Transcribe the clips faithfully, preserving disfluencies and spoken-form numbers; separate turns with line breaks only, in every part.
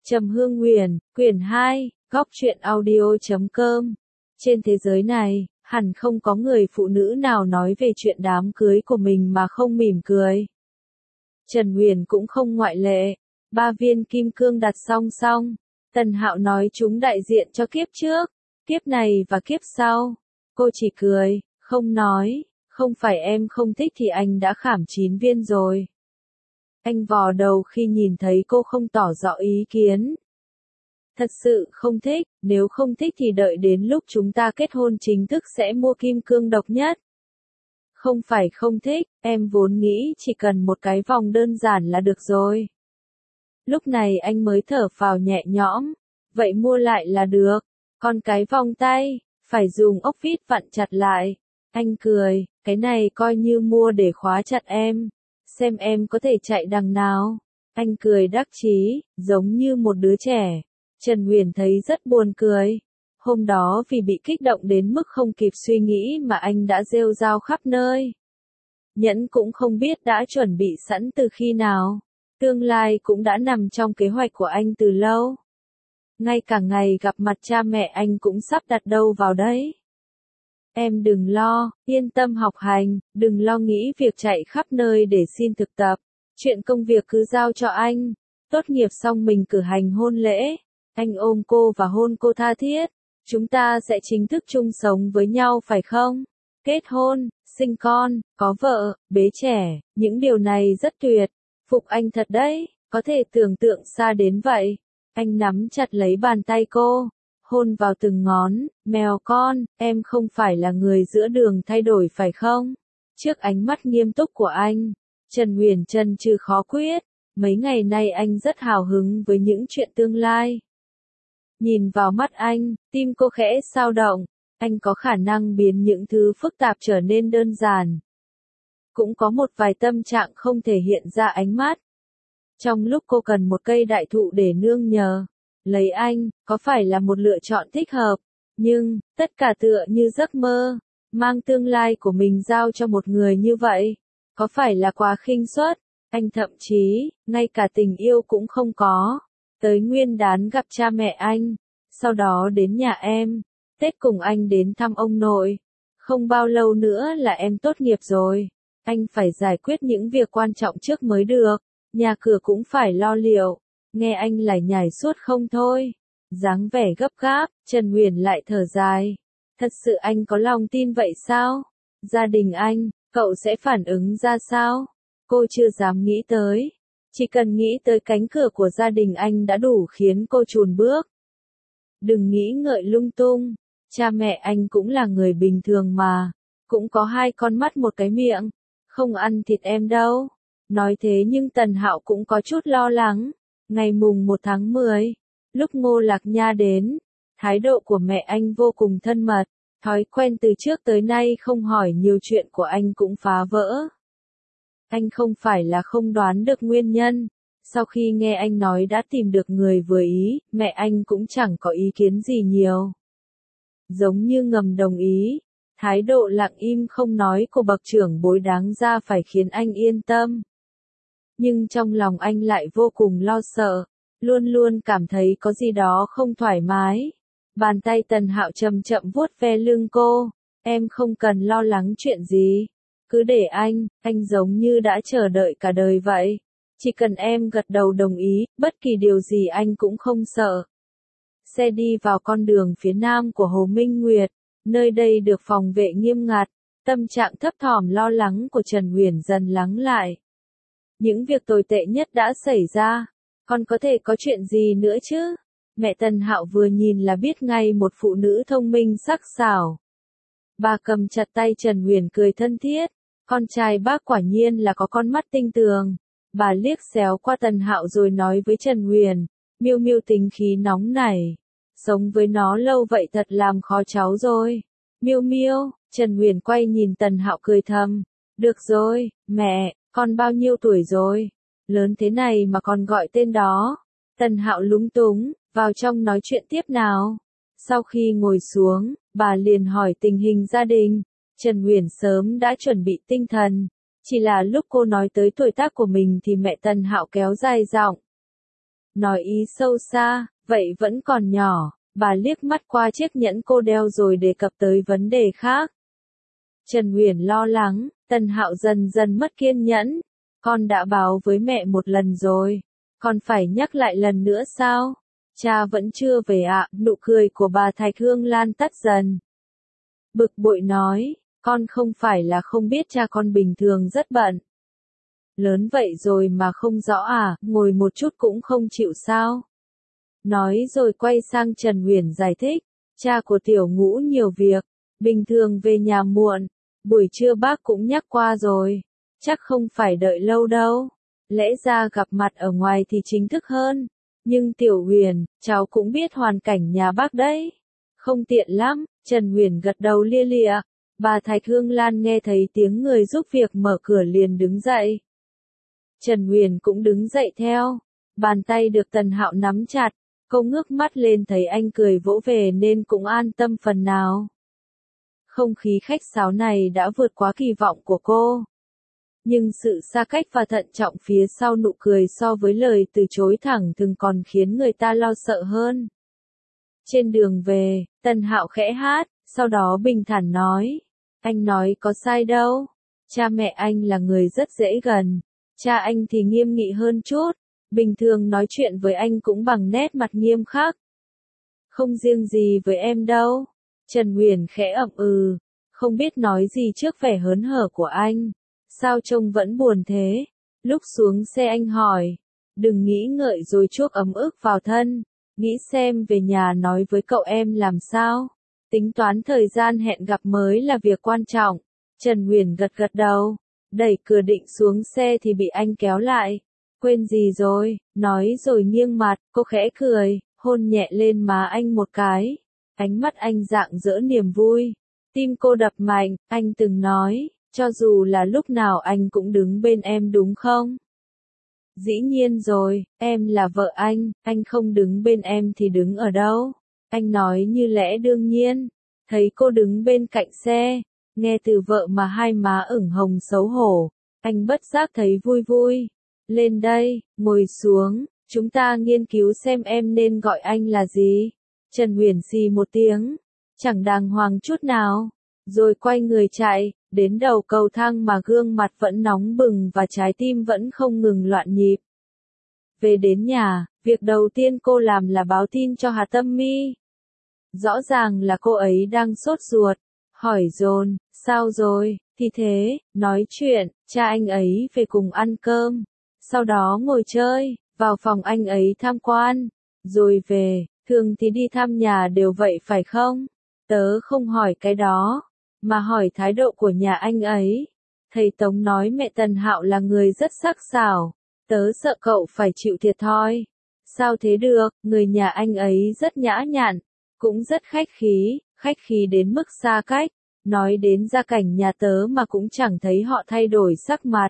Trầm Hương Nguyền, quyển hai, góc truyện audio chấm com. Trên thế giới này, hẳn không có người phụ nữ nào nói về chuyện đám cưới của mình mà không mỉm cười. Trần Nguyền cũng không ngoại lệ. Ba viên kim cương đặt song song. Tần Hạo nói chúng đại diện cho kiếp trước, kiếp này và kiếp sau. Cô chỉ cười, không nói, không phải em không thích thì anh đã khảm chín viên rồi. Anh vò đầu khi nhìn thấy cô không tỏ rõ ý kiến. Thật sự không thích, nếu không thích thì đợi đến lúc chúng ta kết hôn chính thức sẽ mua kim cương độc nhất. Không phải không thích, em vốn nghĩ chỉ cần một cái vòng đơn giản là được rồi. Lúc này anh mới thở phào nhẹ nhõm, vậy mua lại là được, còn cái vòng tay, phải dùng ốc vít vặn chặt lại. Anh cười, cái này coi như mua để khóa chặt em, xem em có thể chạy đằng nào. Anh cười đắc chí, giống như một đứa trẻ. Trần Nguyền thấy rất buồn cười. Hôm đó vì bị kích động đến mức không kịp suy nghĩ mà anh đã rêu rao khắp nơi. Nhẫn cũng không biết đã chuẩn bị sẵn từ khi nào. Tương lai cũng đã nằm trong kế hoạch của anh từ lâu. Ngay cả ngày gặp mặt cha mẹ anh cũng sắp đặt đâu vào đấy. Em đừng lo, yên tâm học hành, đừng lo nghĩ việc chạy khắp nơi để xin thực tập. Chuyện công việc cứ giao cho anh. Tốt nghiệp xong mình cử hành hôn lễ. Anh ôm cô và hôn cô tha thiết. Chúng ta sẽ chính thức chung sống với nhau phải không? Kết hôn, sinh con, có vợ, bế trẻ, những điều này rất tuyệt. Phục anh thật đấy, có thể tưởng tượng xa đến vậy. Anh nắm chặt lấy bàn tay cô, hôn vào từng ngón. Mèo con, em không phải là người giữa đường thay đổi phải không? Trước ánh mắt nghiêm túc của anh, Trần Nguyền chần chừ khó quyết. Mấy ngày nay anh rất hào hứng với những chuyện tương lai. Nhìn vào mắt anh, tim cô khẽ xao động. Anh có khả năng biến những thứ phức tạp trở nên đơn giản. Cũng có một vài tâm trạng không thể hiện ra ánh mắt. Trong lúc cô cần một cây đại thụ để nương nhờ, lấy anh, có phải là một lựa chọn thích hợp. Nhưng, tất cả tựa như giấc mơ, mang tương lai của mình giao cho một người như vậy. Có phải là quá khinh suất? Anh thậm chí, ngay cả tình yêu cũng không có. Tới Nguyên đán gặp cha mẹ anh, sau đó đến nhà em, Tết cùng anh đến thăm ông nội. Không bao lâu nữa là em tốt nghiệp rồi. Anh phải giải quyết những việc quan trọng trước mới được. Nhà cửa cũng phải lo liệu. Nghe anh lải nhải suốt không thôi. Dáng vẻ gấp gáp, Trần Nguyền lại thở dài. Thật sự anh có lòng tin vậy sao? Gia đình anh, cậu sẽ phản ứng ra sao? Cô chưa dám nghĩ tới. Chỉ cần nghĩ tới cánh cửa của gia đình anh đã đủ khiến cô chùn bước. Đừng nghĩ ngợi lung tung. Cha mẹ anh cũng là người bình thường mà. Cũng có hai con mắt một cái miệng. Không ăn thịt em đâu. Nói thế nhưng Tần Hạo cũng có chút lo lắng. Ngày mùng một tháng mười, lúc Ngô Lạc Nha đến, thái độ của mẹ anh vô cùng thân mật. Thói quen từ trước tới nay không hỏi nhiều chuyện của anh cũng phá vỡ. Anh không phải là không đoán được nguyên nhân. Sau khi nghe anh nói đã tìm được người vừa ý, mẹ anh cũng chẳng có ý kiến gì nhiều. Giống như ngầm đồng ý. Thái độ lặng im không nói của bậc trưởng bối đáng ra phải khiến anh yên tâm. Nhưng trong lòng anh lại vô cùng lo sợ, luôn luôn cảm thấy có gì đó không thoải mái. Bàn tay Tần Hạo chậm chậm vuốt ve lưng cô. Em không cần lo lắng chuyện gì. Cứ để anh, anh giống như đã chờ đợi cả đời vậy. Chỉ cần em gật đầu đồng ý, bất kỳ điều gì anh cũng không sợ. Xe đi vào con đường phía nam của Hồ Minh Nguyệt. Nơi đây được phòng vệ nghiêm ngặt. Tâm trạng thấp thỏm lo lắng của Trần Nguyền dần lắng lại. Những việc tồi tệ nhất đã xảy ra. Còn có thể có chuyện gì nữa chứ? Mẹ Tần Hạo vừa nhìn là biết ngay một phụ nữ thông minh sắc sảo. Bà cầm chặt tay Trần Nguyền cười thân thiết. Con trai bác quả nhiên là có con mắt tinh tường. Bà liếc xéo qua Tần Hạo rồi nói với Trần Nguyền. Miêu Miêu tính khí nóng nảy. Sống với nó lâu vậy thật làm khó cháu rồi. Miêu Miêu, Trần Nguyền quay nhìn Tần Hạo cười thầm. Được rồi, mẹ, con bao nhiêu tuổi rồi? Lớn thế này mà còn gọi tên đó. Tần Hạo lúng túng, vào trong nói chuyện tiếp nào. Sau khi ngồi xuống, bà liền hỏi tình hình gia đình. Trần Nguyền sớm đã chuẩn bị tinh thần. Chỉ là lúc cô nói tới tuổi tác của mình thì mẹ Tần Hạo kéo dài giọng. nói ý sâu xa, vậy vẫn còn nhỏ, bà liếc mắt qua chiếc nhẫn cô đeo rồi đề cập tới vấn đề khác. Trần Huyền lo lắng, Tần Hạo dần dần mất kiên nhẫn, con đã báo với mẹ một lần rồi, con phải nhắc lại lần nữa sao? Cha vẫn chưa về ạ, à? Nụ cười của bà Thạch Hương Lan tắt dần. Bực bội nói, con không phải là không biết cha con bình thường rất bận. Lớn vậy rồi mà không rõ à, ngồi một chút cũng không chịu sao? Nói rồi quay sang Trần Huyền giải thích, cha của Tiểu Ngũ nhiều việc, bình thường về nhà muộn, buổi trưa bác cũng nhắc qua rồi, chắc không phải đợi lâu đâu. Lẽ ra gặp mặt ở ngoài thì chính thức hơn, nhưng Tiểu Huyền, cháu cũng biết hoàn cảnh nhà bác đấy. Không tiện lắm, Trần Huyền gật đầu lia lịa. Bà Thạch Hương Lan nghe thấy tiếng người giúp việc mở cửa liền đứng dậy. Trần Huyền cũng đứng dậy theo, bàn tay được Tần Hạo nắm chặt, cô ngước mắt lên thấy anh cười vỗ về nên cũng an tâm phần nào. Không khí khách sáo này đã vượt quá kỳ vọng của cô. Nhưng sự xa cách và thận trọng phía sau nụ cười so với lời từ chối thẳng thừng còn khiến người ta lo sợ hơn. Trên đường về, Tần Hạo khẽ hát, sau đó bình thản nói, anh nói có sai đâu, cha mẹ anh là người rất dễ gần, cha anh thì nghiêm nghị hơn chút, bình thường nói chuyện với anh cũng bằng nét mặt nghiêm khắc. Không riêng gì với em đâu. Trần Huyền khẽ ậm ừ, không biết nói gì trước vẻ hớn hở của anh. Sao trông vẫn buồn thế? Lúc xuống xe anh hỏi, đừng nghĩ ngợi rồi chuốc ấm ức vào thân, nghĩ xem về nhà nói với cậu em làm sao. Tính toán thời gian hẹn gặp mới là việc quan trọng. Trần Huyền gật gật đầu, đẩy cửa định xuống xe thì bị anh kéo lại. Quên gì rồi, nói rồi nghiêng mặt, cô khẽ cười, hôn nhẹ lên má anh một cái. Ánh mắt anh rạng rỡ niềm vui. Tim cô đập mạnh, anh từng nói, cho dù là lúc nào anh cũng đứng bên em đúng không? Dĩ nhiên rồi, em là vợ anh, anh không đứng bên em thì đứng ở đâu? Anh nói như lẽ đương nhiên. Thấy cô đứng bên cạnh xe, nghe từ vợ mà hai má ửng hồng xấu hổ, anh bất giác thấy vui vui. Lên đây, ngồi xuống, chúng ta nghiên cứu xem em nên gọi anh là gì. Trần Huyền xì một tiếng, chẳng đàng hoàng chút nào, rồi quay người chạy, đến đầu cầu thang mà gương mặt vẫn nóng bừng và trái tim vẫn không ngừng loạn nhịp. Về đến nhà, việc đầu tiên cô làm là báo tin cho Hà Tâm Mi. Rõ ràng là cô ấy đang sốt ruột, hỏi dồn, sao rồi, thì thế, nói chuyện, cha anh ấy về cùng ăn cơm, sau đó ngồi chơi, vào phòng anh ấy tham quan, rồi về, thường thì đi thăm nhà đều vậy phải không? Tớ không hỏi cái đó, mà hỏi thái độ của nhà anh ấy. Thầy Tống nói mẹ Tần Hạo là người rất sắc sảo, tớ sợ cậu phải chịu thiệt thòi. Sao thế được, người nhà anh ấy rất nhã nhặn, cũng rất khách khí, khách khí đến mức xa cách, nói đến gia cảnh nhà tớ mà cũng chẳng thấy họ thay đổi sắc mặt.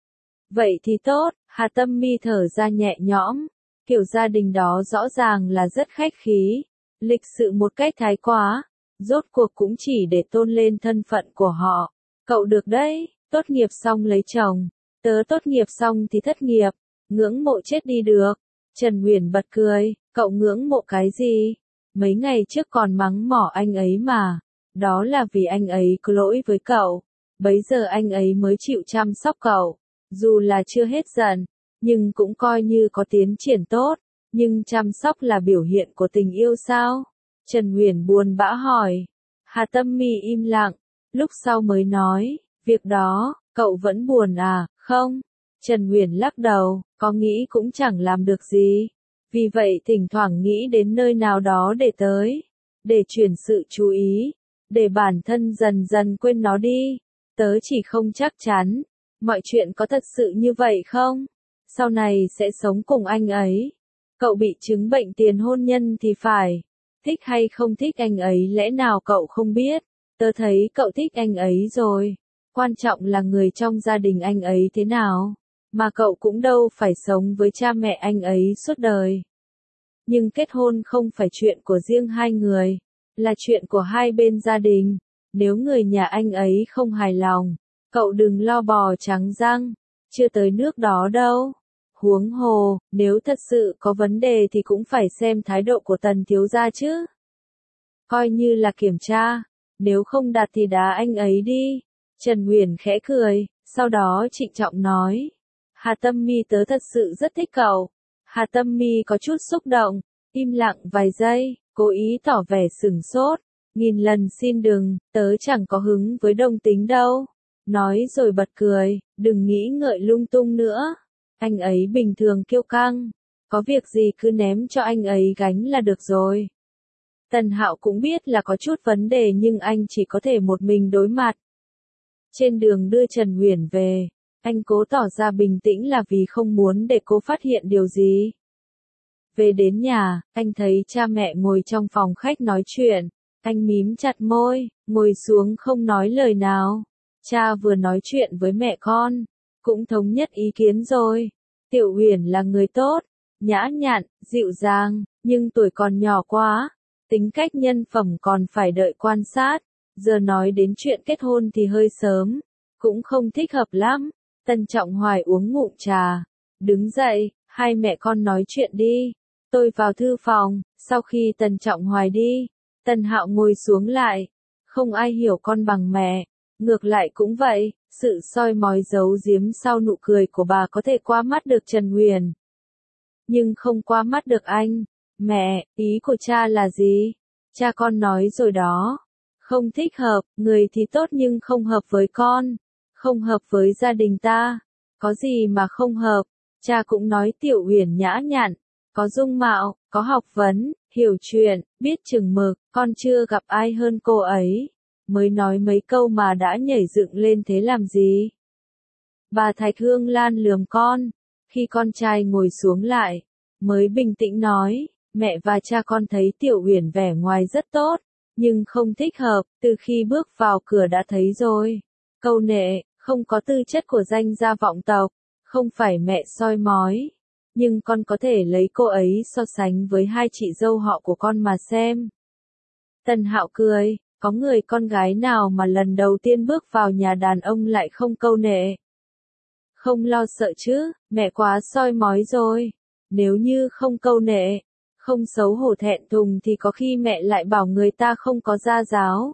Vậy thì tốt, Hà Tâm Mi thở ra nhẹ nhõm, kiểu gia đình đó rõ ràng là rất khách khí, lịch sự một cách thái quá, rốt cuộc cũng chỉ để tôn lên thân phận của họ. Cậu được đấy, tốt nghiệp xong lấy chồng, tớ tốt nghiệp xong thì thất nghiệp, ngưỡng mộ chết đi được. Trần Huyền bật cười, cậu ngưỡng mộ cái gì? Mấy ngày trước còn mắng mỏ anh ấy mà, đó là vì anh ấy có lỗi với cậu, bấy giờ anh ấy mới chịu chăm sóc cậu, dù là chưa hết giận, nhưng cũng coi như có tiến triển tốt, nhưng chăm sóc là biểu hiện của tình yêu sao? Trần Huyền buồn bã hỏi. Hà Tâm Mi im lặng, lúc sau mới nói, việc đó, cậu vẫn buồn à, không? Trần Huyền lắc đầu, có nghĩ cũng chẳng làm được gì. Vì vậy thỉnh thoảng nghĩ đến nơi nào đó để tới, để chuyển sự chú ý, để bản thân dần dần quên nó đi. Tớ chỉ không chắc chắn, mọi chuyện có thật sự như vậy không? Sau này sẽ sống cùng anh ấy. Cậu bị chứng bệnh tiền hôn nhân thì phải. Thích hay không thích anh ấy lẽ nào cậu không biết? Tớ thấy cậu thích anh ấy rồi. Quan trọng là người trong gia đình anh ấy thế nào. Mà cậu cũng đâu phải sống với cha mẹ anh ấy suốt đời. Nhưng kết hôn không phải chuyện của riêng hai người, là chuyện của hai bên gia đình. Nếu người nhà anh ấy không hài lòng, cậu đừng lo bò trắng răng, chưa tới nước đó đâu. Huống hồ, nếu thật sự có vấn đề thì cũng phải xem thái độ của Tần thiếu gia chứ. Coi như là kiểm tra, nếu không đạt thì đá anh ấy đi. Trần Huyền khẽ cười, sau đó trịnh trọng nói. Hà Tâm Mi tớ thật sự rất thích cậu. Hà Tâm Mi có chút xúc động, im lặng vài giây, cố ý tỏ vẻ sửng sốt. Nghìn lần xin đừng, tớ chẳng có hứng với đồng tính đâu. Nói rồi bật cười, đừng nghĩ ngợi lung tung nữa. Anh ấy bình thường kiêu căng, có việc gì cứ ném cho anh ấy gánh là được rồi. Tần Hạo cũng biết là có chút vấn đề nhưng anh chỉ có thể một mình đối mặt. Trên đường đưa Trần Huyền về, anh cố tỏ ra bình tĩnh là vì không muốn để cô phát hiện điều gì. Về đến nhà, anh thấy cha mẹ ngồi trong phòng khách nói chuyện. Anh mím chặt môi, ngồi xuống không nói lời nào. Cha vừa nói chuyện với mẹ con, cũng thống nhất ý kiến rồi. Tiểu Huyền là người tốt, nhã nhặn, dịu dàng, nhưng tuổi còn nhỏ quá. Tính cách nhân phẩm còn phải đợi quan sát. Giờ nói đến chuyện kết hôn thì hơi sớm, cũng không thích hợp lắm. Tân Trọng Hoài uống ngụm trà, đứng dậy, hai mẹ con nói chuyện đi. Tôi vào thư phòng, sau khi Tần Trọng Hoài đi, Tần Hạo ngồi xuống lại. Không ai hiểu con bằng mẹ, ngược lại cũng vậy, sự soi mói giấu giếm sau nụ cười của bà có thể qua mắt được Trần Huyền. Nhưng không qua mắt được anh. Mẹ, ý của cha là gì? Cha con nói rồi đó. Không thích hợp, người thì tốt nhưng không hợp với con. Không hợp với gia đình ta. Có gì mà không hợp? Cha cũng nói Tiểu Huyền nhã nhặn, có dung mạo, có học vấn, hiểu chuyện, biết chừng mực, con chưa gặp ai hơn cô ấy. Mới nói mấy câu mà đã nhảy dựng lên thế làm gì? Bà Thạch Hương Lan lườm con, khi con trai ngồi xuống lại, mới bình tĩnh nói, mẹ và cha con thấy Tiểu Huyền vẻ ngoài rất tốt, nhưng không thích hợp, từ khi bước vào cửa đã thấy rồi. Câu nệ, không có tư chất của danh gia vọng tộc, không phải mẹ soi mói. Nhưng con có thể lấy cô ấy so sánh với hai chị dâu họ của con mà xem. Tần Hạo cười, có người con gái nào mà lần đầu tiên bước vào nhà đàn ông lại không câu nệ. Không lo sợ chứ, mẹ quá soi mói rồi. Nếu như không câu nệ, không xấu hổ thẹn thùng thì có khi mẹ lại bảo người ta không có gia giáo.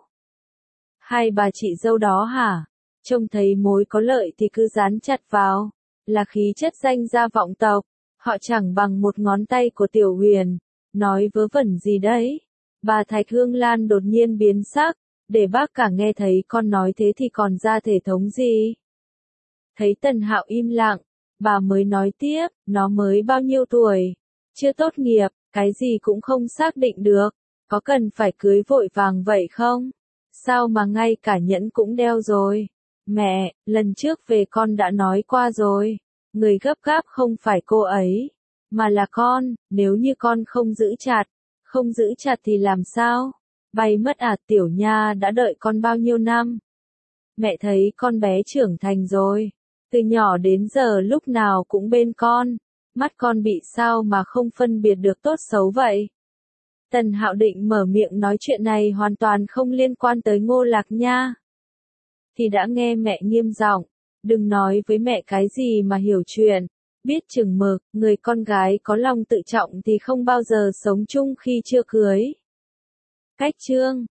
Hai bà chị dâu đó hả? Trông thấy mối có lợi thì cứ dán chặt vào. Là khí chất danh gia vọng tộc. Họ chẳng bằng một ngón tay của Tiểu Huyền. Nói vớ vẩn gì đấy? Bà Thạch Hương Lan đột nhiên biến sắc. Để bác cả nghe thấy con nói thế thì còn ra thể thống gì? Thấy Tần Hạo im lặng, bà mới nói tiếp, nó mới bao nhiêu tuổi? Chưa tốt nghiệp, cái gì cũng không xác định được. Có cần phải cưới vội vàng vậy không? Sao mà ngay cả nhẫn cũng đeo rồi? Mẹ, lần trước về con đã nói qua rồi. Người gấp gáp không phải cô ấy, mà là con. Nếu như con không giữ chặt, không giữ chặt thì làm sao? Bay mất à? Tiểu nha đã đợi con bao nhiêu năm? Mẹ thấy con bé trưởng thành rồi. Từ nhỏ đến giờ lúc nào cũng bên con. Mắt con bị sao mà không phân biệt được tốt xấu vậy? Tần Hạo định mở miệng nói chuyện này hoàn toàn không liên quan tới Ngô Lạc Nha. Thì đã nghe mẹ nghiêm giọng, đừng nói với mẹ cái gì mà hiểu chuyện, biết chừng mực, người con gái có lòng tự trọng thì không bao giờ sống chung khi chưa cưới. Cách chương